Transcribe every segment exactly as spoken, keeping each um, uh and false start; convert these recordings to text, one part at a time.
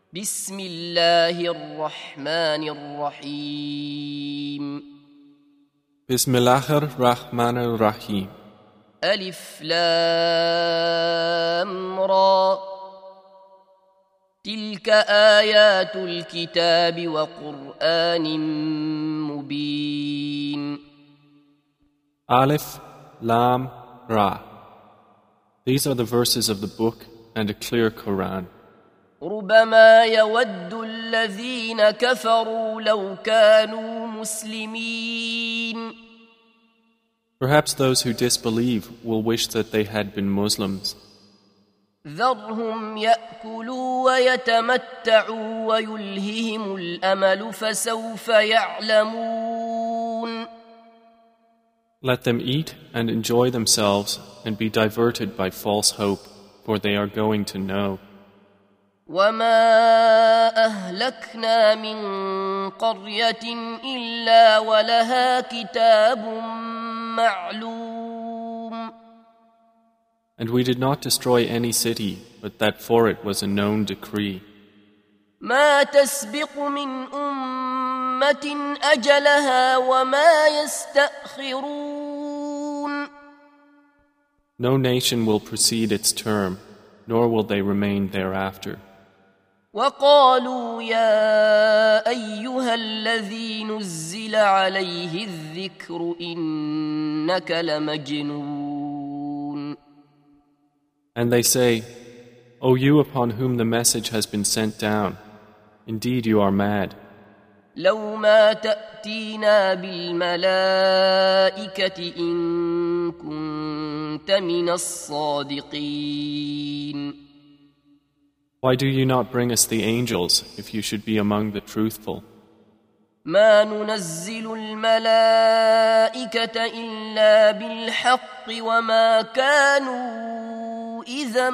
بسم الله الرحمن الرحيم بسم الله الرحمن الرحيم ألف لام را تلك آيات الكتاب وقرآن مبين Aleph, Lam, Ra. These are the verses of the book and a clear Quran. ربما يود الذين كفروا لو كانوا مسلمين Perhaps those who disbelieve will wish that they had been Muslims. ذرهم يأكلوا ويتمتعوا ويلههم الأمل فسوف يعلمون Let them eat and enjoy themselves and be diverted by false hope, for they are going to know. وما أهلكنا من قرية إلا ولها كتاب معلوم And we did not destroy any city, but that for it was a known decree. ما تسبق من أمة أجلها وما يستأخرون No nation will precede its term, nor will they remain thereafter. وقالوا يا أيها الذي نزل عليه الذكر إنك لمجنون And they say, O you upon whom the message has been sent down, indeed you are mad. لو ما تأتينا بالملائكة إن كنت من الصادقين Why do you not bring us the angels if you should be among the truthful? ما ننزل الملائكة إلا بالحق وما كانوا إذا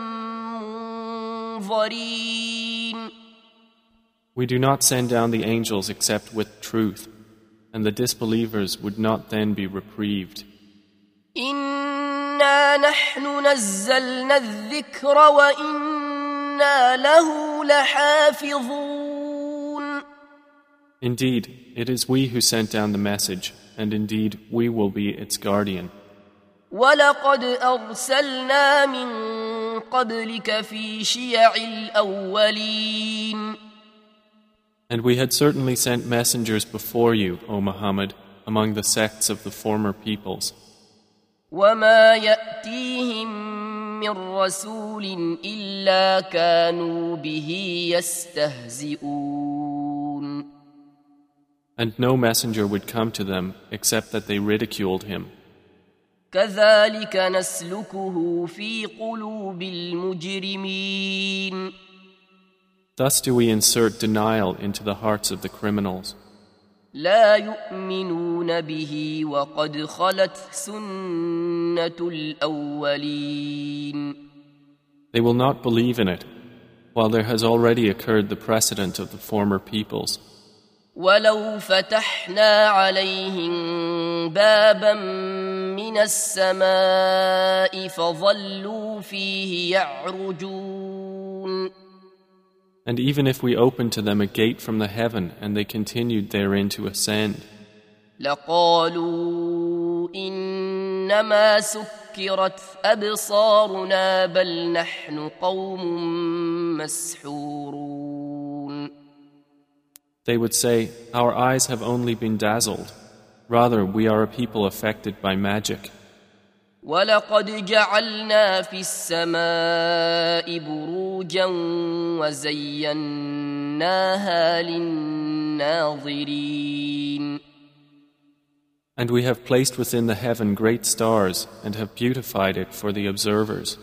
منظرين We do not send down the angels except with truth, and the disbelievers would not then be reprieved. إنا نحن نزلنا الذكر وإنا له لحافظون Indeed, it is we who sent down the message, and indeed we will be its guardian. ولقد أرسلنا من قبلك في شيع الأولين And we had certainly sent messengers before you, O Muhammad, among the sects of the former peoples. وما يأتيهم من رسول إلا كانوا به يستهزئون And no messenger would come to them except that they ridiculed him. كذلك نسلكه في قلوب المجرمين Thus do we insert denial into the hearts of the criminals. لا يؤمنون به وقد خلت سنة الأولين They will not believe in it, while there has already occurred the precedent of the former peoples. ولو فتحنا عليهم بابا من السماء فظلوا فيه يعرجون And even if we opened to them a gate from the heaven and they continued therein to ascend, لقالوا إنما سكرت أبصارنا بل نحن قوم مسحورون they would say, Our eyes have only been dazzled. Rather, we are a people affected by magic. ولقد جعلنا في السماء بروجا وزيناها للناظرين And we have placed within the heaven great stars and have beautified it for the observers.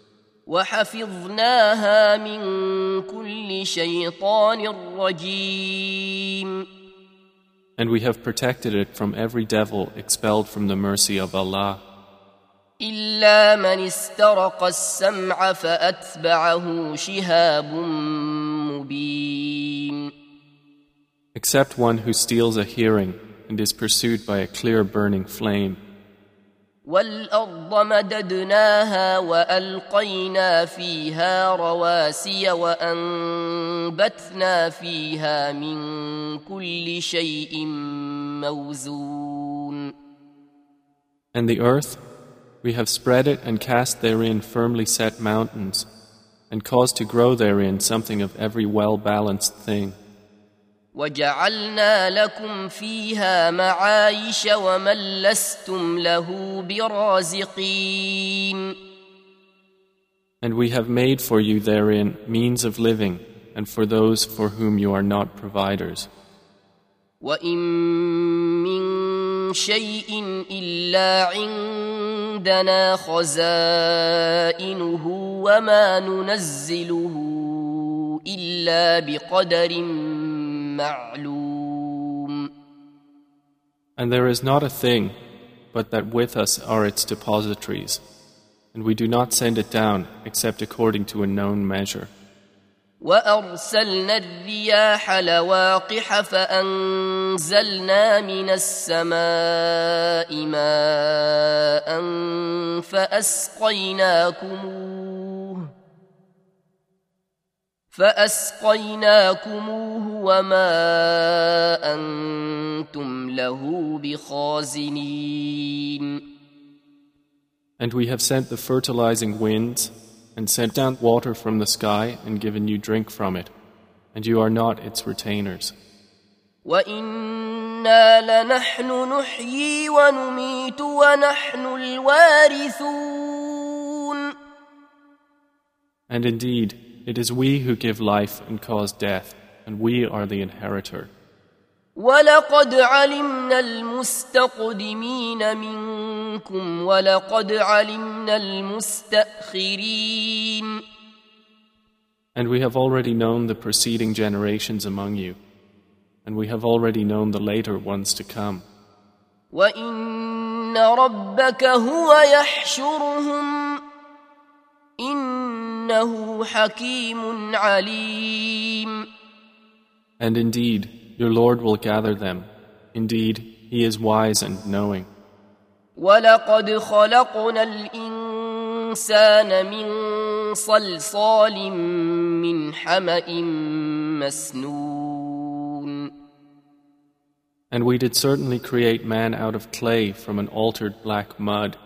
وحفظناها من كل شيطان رجيم And we have protected it from every devil expelled from the mercy of Allah. إلا من استرق السمع فأتبعه شهاب مبين Except one who steals a hearing and is pursued by a clear burning flame. والأرض مددناها وألقينا فيها رواسي وأنبتنا فيها من كل شيء موزون. And the earth, we have spread it and cast therein firmly set mountains, and caused to grow therein something of every well-balanced thing. وجعلنا لكم فيها معايش ومن لستم له برازقين. And we have made for you therein means of living, and for those for whom you are not providers. وإن من شيء إلا عندنا خزائنه وما ننزله إلا بقدر معلوم. And there is not a thing but that with us are its depositories, and we do not send it down except according to a known measure. وأرسلنا الرياح لواقح فأنزلنا من السماء ماء فأسقيناكموه فأسقيناكموه وما أنتم له بخازنين. And we have sent the fertilizing winds and sent down water from the sky and given you drink from it, and you are not its retainers. وَإِنَّا لَنَحْنُ نُحْيِي وَنُمِيتُ وَنَحْنُ الْوَارِثُونَ. And indeed, it is we who give life and cause death, and we are the inheritor. وَلَقَدْ عَلِمْنَا الْمُسْتَقْدِمِينَ مِنْكُمْ وَلَقَدْ عَلِمْنَا الْمُسْتَأْخِرِينَ. And we have already known the preceding generations among you, and we have already known the later ones to come. وَإِنَّ رَبَّكَ هُوَ يَحْشُرُهُمْ إِنَّهُ حَكِيمٌ عَلِيمٌ. And indeed, your Lord will gather them. Indeed, He is wise and knowing. وَلَقَدْ خَلَقْنَا الْإِنسَانَ مِنْ صَلْصَالٍ مِّنْ حَمَإٍ مَسْنُونٍ. And we did certainly create man out of clay from an altered black mud.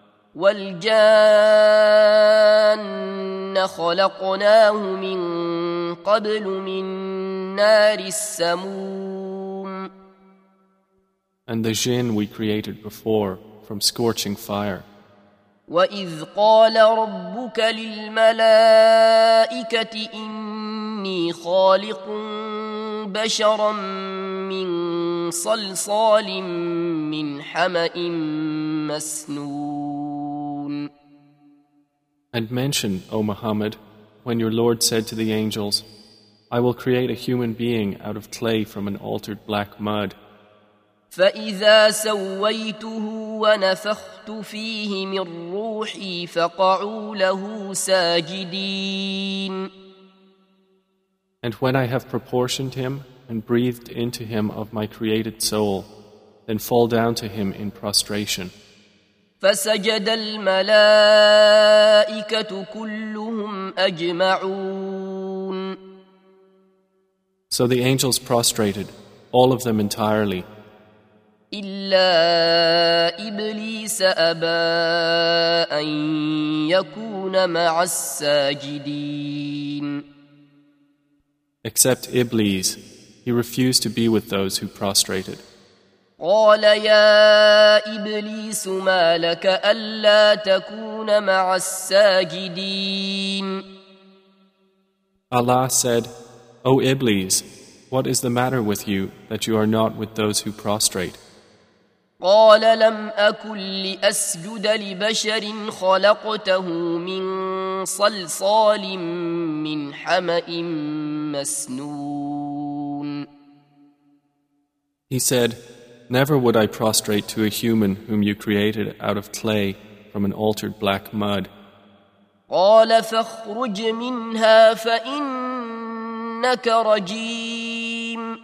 وَالْجَانَّ خَلَقْنَاهُ مِنْ قَبْلُ مِنْ نَارِ السَّمُومِ. And the jinn we created before from scorching fire. وَإِذْ قَالَ رَبُّكَ لِلْمَلَائِكَةِ إِنِّي خَالِقٌ بَشَرًا مِّن صَلْصَالٍ مِّنْ حَمَإٍ مَسْنُونٍ. And mention, O Muhammad, when your Lord said to the angels, I will create a human being out of clay from an altered black mud. فَإِذَا سَوَّيْتُهُ وَنَفَخْتُ فِيهِ مِنْ رُوحِي فَقَعُوا لَهُ سَاجِدِينَ. And when I have proportioned him and breathed into him of my created soul, then fall down to him in prostration. فَسَجَدَ الْمَلَائِكَةُ كُلُّهُمْ أَجْمَعُونَ. So the angels prostrated, all of them entirely. إِلَّا إِبْلِيسَ أَبَى أَن يَكُونَ مَعَ السَّاجِدِينَ. Except Iblis, he refused to be with those who prostrated. قال يا إبليس ما لك ألا تكون مع الساجدين. Allah said, O Iblis, what is the matter with you that you are not with those who prostrate? قال لم أكن لأسجد لبشر خلقته من صلصال من حمأ مسنون. He said, Never would I prostrate to a human whom you created out of clay from an altered black mud. قال فاخرج منها فإنك رجيم.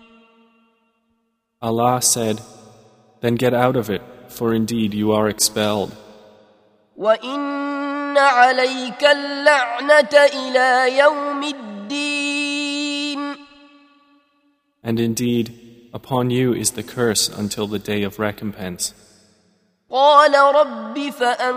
Allah said, Then get out of it, for indeed you are expelled. وإن عليك اللعنة إلى يوم الدين. And indeed, upon you is the curse until the day of recompense. قال رب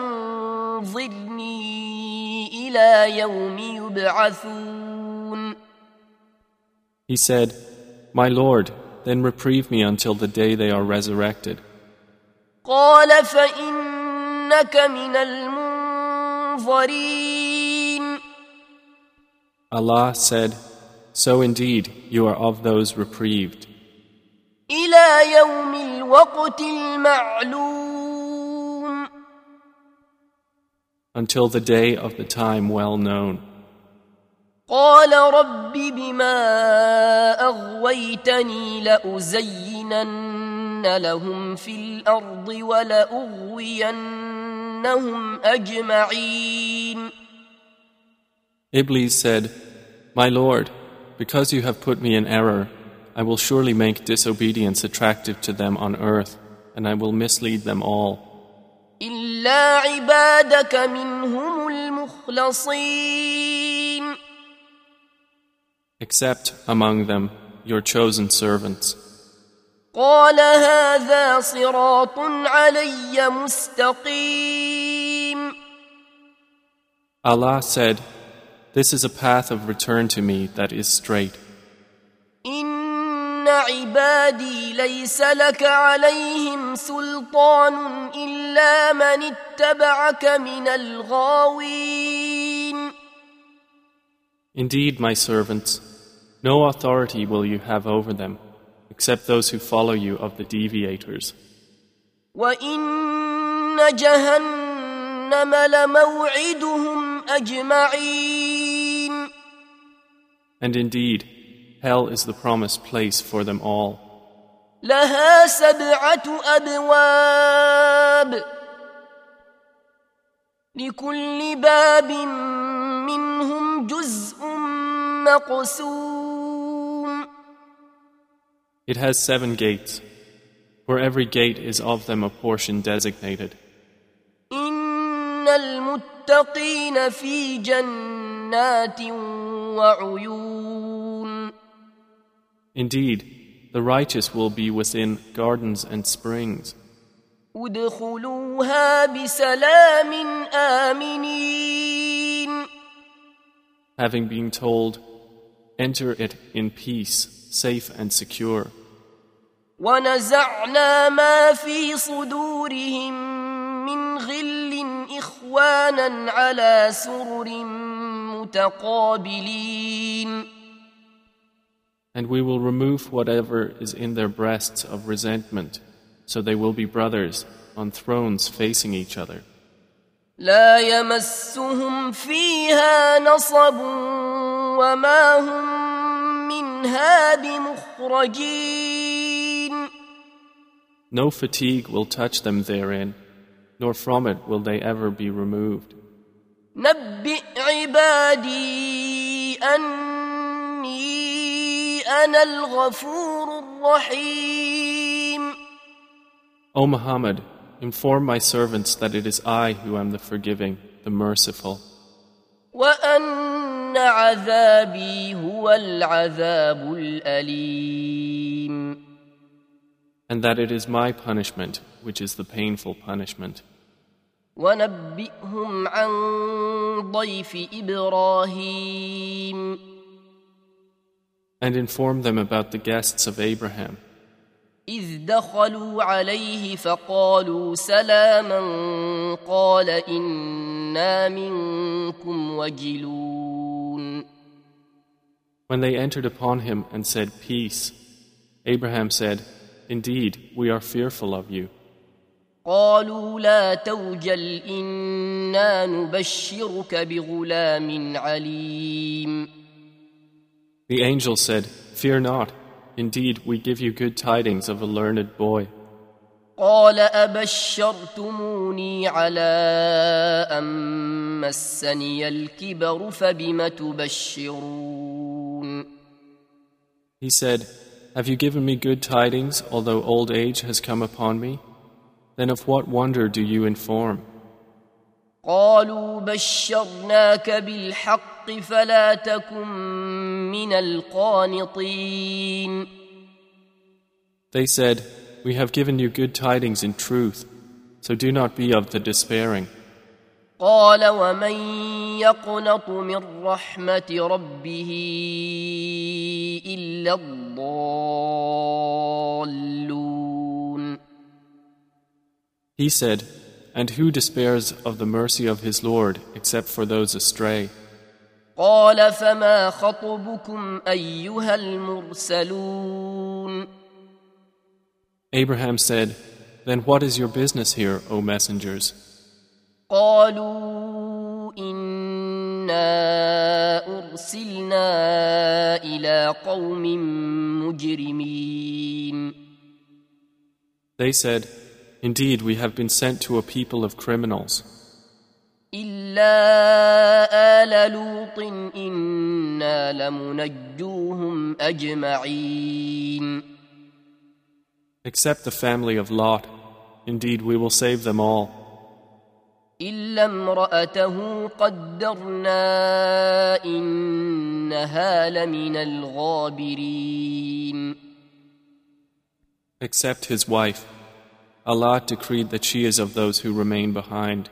فأنظرني إلى يوم يبعثون. He said, My Lord, then reprieve me until the day they are resurrected. قال فإنك من المنظرين. Allah said, So indeed, you are of those reprieved. إلى يوم الوقت المعلوم. Until the day of the time well known. قال رب بما أغويتني لأزينن لهم في الأرض ولأغوينهم أجمعين. Iblis said, My Lord, because you have put me in error, I will surely make disobedience attractive to them on earth, and I will mislead them all. إلا عبادك منهم المخلصين. Except among them your chosen servants. قال هذا صراط علي مستقيم. Allah said, This is a path of return to me that is straight. إن عبادي ليس لك عليهم سلطان إلا من اتبعك من الغاوين. Indeed, my servants, no authority will you have over them, except those who follow you of the deviators. وإن جهنم لموعدهم أجمعين. And indeed, hell is the promised place for them all. لها سبعة أبواب لكل باب منهم جزء مقسوم. It has seven gates. For every gate is of them a portion designated. إن المتقين في جنات وعيون. Indeed, the righteous will be within gardens and springs. ادخلوها بسلام آمنين. Having been told, enter it in peace, safe and secure. ونزعنا ما في صدورهم من غل إخوانا على سرر متقابلين. And we will remove whatever is in their breasts of resentment, so they will be brothers on thrones facing each other. لا يمسهم فيها نصب وما هم منها بمخرجين. No fatigue will touch them therein, nor from it will they ever be removed. نبئ عبادي أني أنا الغفور الرحيم. O Muhammad, inform my servants that it is I who am the forgiving, the merciful. وأن عذابي هو العذاب الأليم. And that it is my punishment, which is the painful punishment. ونبئهم عن ضيف إبراهيم. And inform them about the guests of Abraham. إذ دخلوا عليه فقالوا سلاما قال إنا منكم وجلون. When they entered upon him and said, Peace, Abraham said, Indeed, we are fearful of you. قالوا لا توجل إنا نبشرك بغلام عليم. The angel said, Fear not. Indeed, we give you good tidings of a learned boy. قال أبشرتموني على أن مسني الكبر فبم تبشرون. He said, Have you given me good tidings, although old age has come upon me? Then of what wonder do you inform? قالوا بشرناك بالحق فلا تكن من القانطين. They said, "We have given you good tidings in truth, so do not be of the despairing." قال ومن يقنط من رحمة ربه إلا الضالون. He said, "And who despairs of the mercy of his Lord except for those astray?" قال فما خطبكم أيها المرسلون. Abraham said, "Then what is your business here, O messengers?" قالوا إنا أرسلنا إلى قوم مجرمين. They said, "Indeed, we have been sent to a people of criminals. إلا آل لوط إنا لمنجوهم أجمعين. Except the family of Lot. Indeed, we will save them all. إلا امرأته قدرنا إنها لمن الغابرين. Except his wife. Allah decreed that she is of those who remain behind.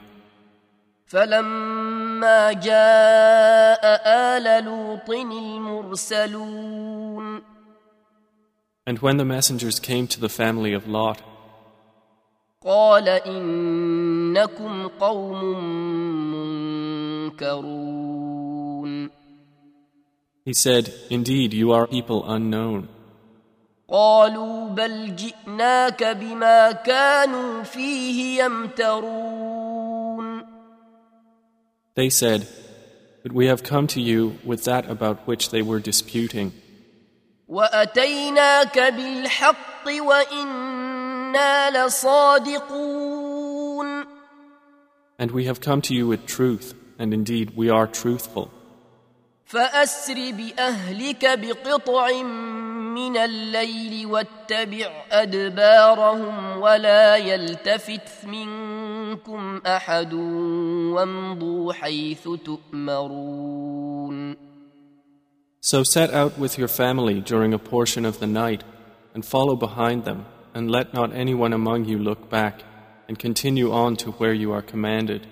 فلما جاء آل لوط المرسلون. And when the messengers came to the family of Lot, قال إنكم قوم منكرون. he said, "Indeed, you are people unknown." قالوا بل جئناك بما كانوا فيه يمترون. They said, "But we have come to you with that about which they were disputing. وأتيناك بالحق وإنا لصادقون. And we have come to you with truth, and indeed we are truthful. فأسر بأهلك بقطع من الليل واتبع أدبارهم ولا يلتفت منكم أحد وامضوا حيث تؤمرون. So set out with your family during a portion of the night, and follow behind them, and let not anyone among you look back, and continue on to where you are commanded.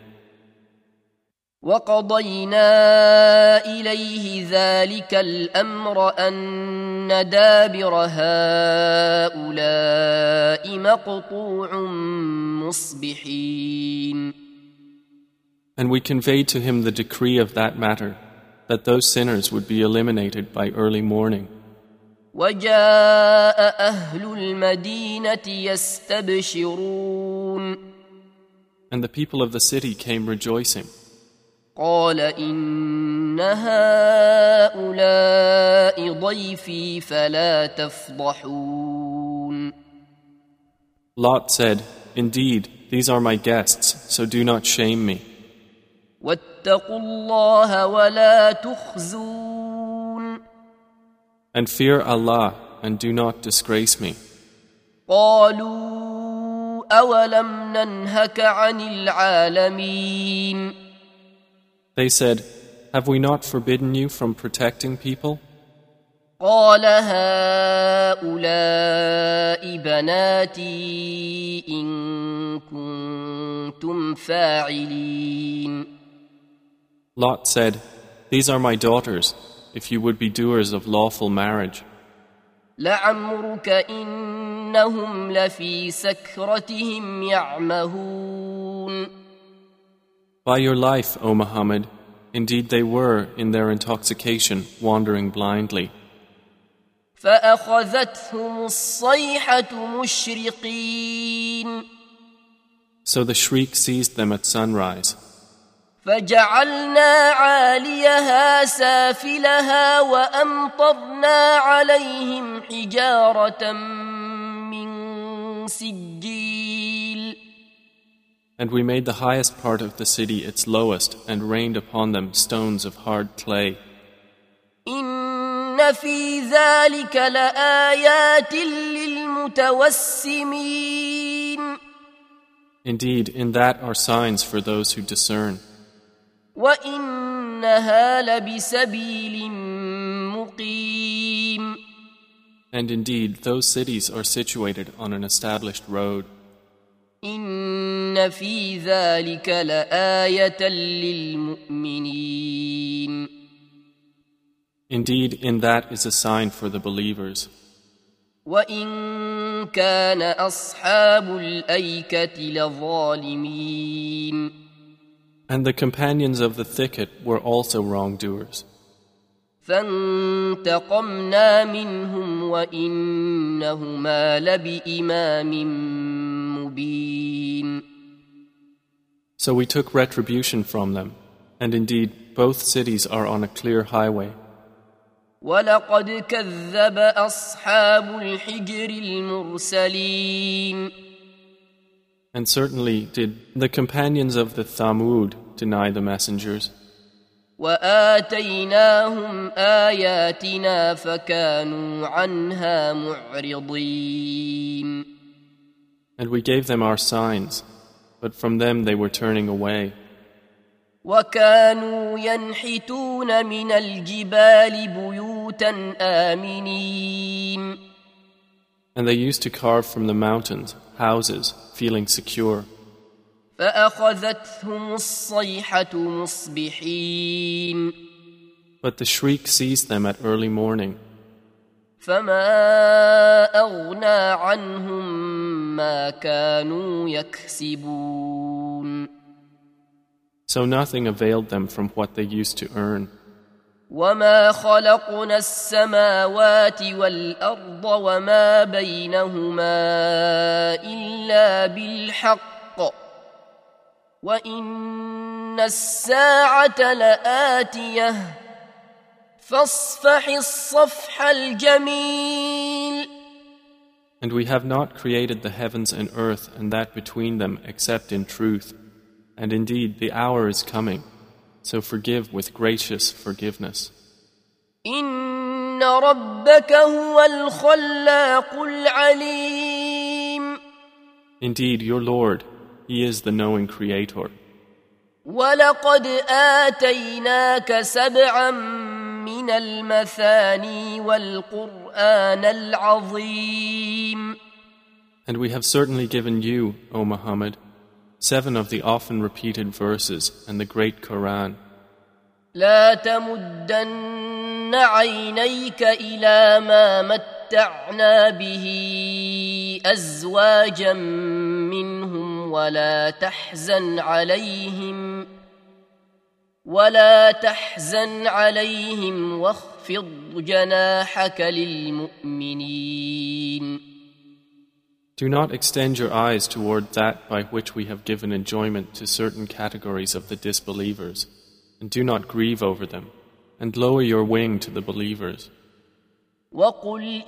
وقضينا إليه ذلك الأمر أن دابر هؤلاء مقطوع مصبحين. And we conveyed to him the decree of that matter, that those sinners would be eliminated by early morning. وجاء أهل المدينة يستبشرون. And the people of the city came rejoicing. قال إن هؤلاء ضيفي فلا تفضحون. Lot said, "Indeed, these are my guests, so do not shame me. واتقوا الله ولا تخزون. And fear Allah, and do not disgrace me." قالوا أولم ننهك عن العالمين. They said, "Have we not forbidden you from protecting people?" قال هؤلاء بناتي إن كنتم فاعلين. Lot said, "These are my daughters, if you would be doers of lawful marriage. لعمرك إنهم لفي سكرتهم يعمهون. By your life, O Muhammad, indeed they were, in their intoxication, wandering blindly. فأخذتهم الصيحة مشرقين. So the shriek seized them at sunrise. فجعلنا عاليها سافلها وأمطرنا عليهم حجارة من سجيل. And we made the highest part of the city its lowest, and rained upon them stones of hard clay. إن في ذلك لآيات للمتوسمين. Indeed, in that are signs for those who discern. وإنها لبسبيل مقيم. And indeed, those cities are situated on an established road. إن في ذلك لآية للمؤمنين. Indeed, in that is a sign for the believers. وإن كان أصحاب الأيكة لظالمين. And the companions of the thicket were also wrongdoers. فانتقمنا منهم وإنهما لبإمام مبين. So we took retribution from them, and indeed both cities are on a clear highway. ولقد كذب أصحاب الحجر المرسلين. And certainly did the companions of the Thamud deny the messengers. وآتيناهم آياتنا فكانوا عنها معرضين. And we gave them our signs, but from them they were turning away. وكانوا ينحتون من الجبال بيوتا آمنين. And they used to carve from the mountains houses, feeling secure. فأخذتهم الصيحة مصبحين. But the shriek seized them at early morning. فما أغنى عنهم ما كانوا يكسبون. So nothing availed them from what they used to earn. وما خلقنا السماوات والأرض وما بينهما إلا بالحق وإن الساعة لآتية فاصفح الصفح الجميل. And we have not created the heavens and earth and that between them except in truth. And indeed the hour is coming, so forgive with gracious forgiveness. إن ربك هو الخلاق العليم. Indeed, your Lord, He is the knowing Creator. ولقد آتيناك سبعا من المثاني والقرآن العظيم. And we have certainly given you, O Muhammad, seven of the often repeated verses and the great Quran. لا تمدن عينيك إلى ما متعنا به أزواجا منهم ولا تحزن عليهم ولا تحزن عليهم واخفض جناحك للمؤمنين. Do not extend your eyes toward that by which we have given enjoyment to certain categories of the disbelievers, and do not grieve over them, and lower your wing to the believers. وَقُلْ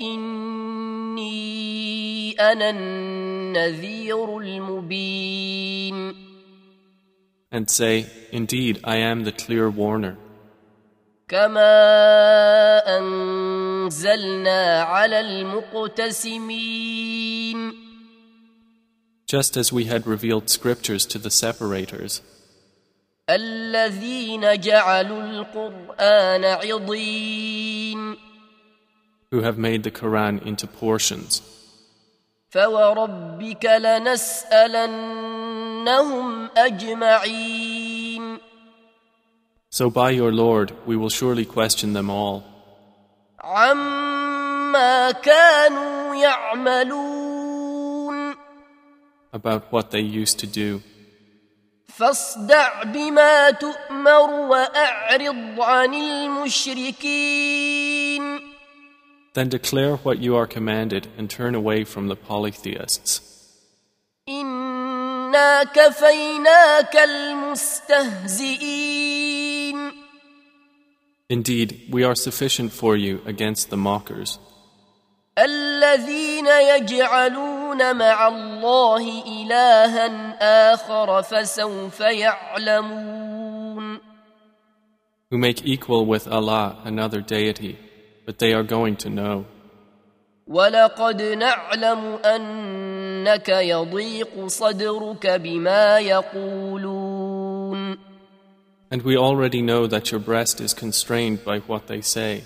إِنِّي أَنَا النَّذِيرُ الْمُبِينُ. And say, indeed, I am the clear warner. كَمَا أَنزَلْنَا عَلَى الْمُقْتَسِمِينَ. Just as we had revealed scriptures to the separators, الَّذِينَ جَعَلُوا الْقُرْآنَ عِضِينَ. who have made the Quran into portions. فَوَرَبِّكَ لَنَسْأَلَنَّهُمْ أَجْمَعِينَ. So by your Lord, we will surely question them all. عَمَّا كَانُوا يَعْمَلُونَ. About what they used to do. فاصدع بما تؤمر وأعرض عن المشركين. Then declare what you are commanded and turn away from the polytheists. إنا كفيناك المستهزئين. Indeed, we are sufficient for you against the mockers. الذين يجعلون مع الله إلها آخر فسوف يعلمون. Who make equal with Allah another deity, but they are going to know. ولقد نعلم أنك يضيق صدرك بما يقولون. And we already know that your breast is constrained by what they say.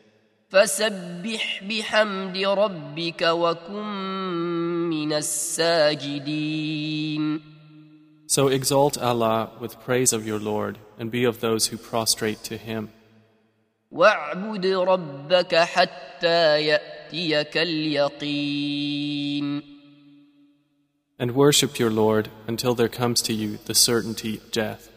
فسبح بحمد ربك وكن من الساجدين. So exalt Allah with praise of your Lord and be of those who prostrate to Him. واعبد ربك حتى يأتيك اليقين. And worship your Lord until there comes to you the certainty of death.